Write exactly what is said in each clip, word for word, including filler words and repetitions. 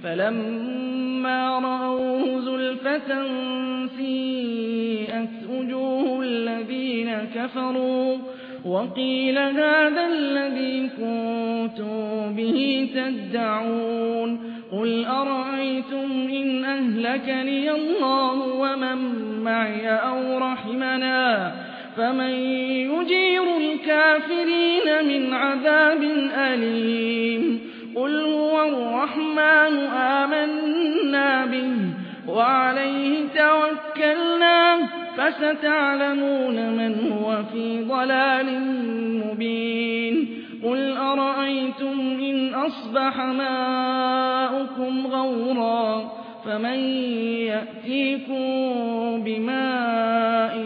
فلما رأوه زلفة سيئت وجوه الذين كفروا وقيل هذا الذي كنتم به تدعون قل أرأيتم إن أهلكني الله ومن معي أو رحمنا فمن يجير الكافرين من عذاب أليم قل هو الرحمن آمنا به وعليه توكلنا فستعلمون من هو في ضلال مبين قل أرأيتم إن أصبح ماؤكم غورا فمن يأتيكم بماء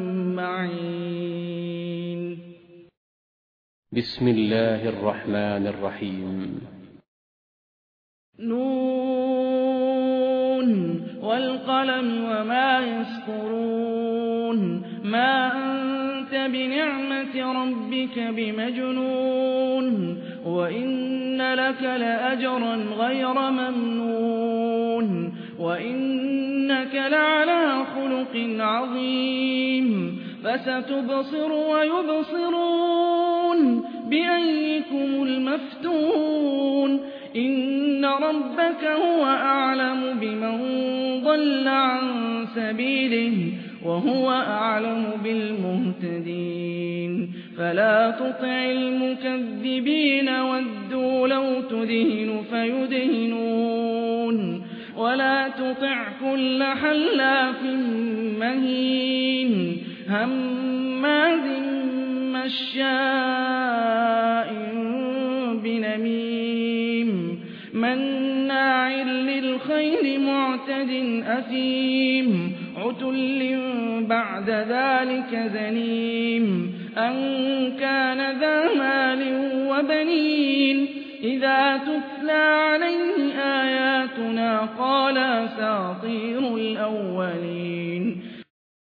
معين. بسم الله الرحمن الرحيم. نون والقلم وما يسطرون ما أنت بنعمة ربك بمجنون وإن لك لأجرا غير ممنون وإنك لعلى خلق عظيم فستبصر ويبصرون بأيكم المفتون إن ربك هو أعلم بمن ضل عن سبيله وهو أعلم بالمهتدين فلا تطع المكذبين ودوا لو تدهن فيدهنون ولا تطع كل حلاف مهين هماز مشاء بنميم مناع للخير معتد أثيم عتل بعد ذلك زنيم أن كان ذا مال وبنين إذا تتلى عليه آياتنا قال أساطير الأولين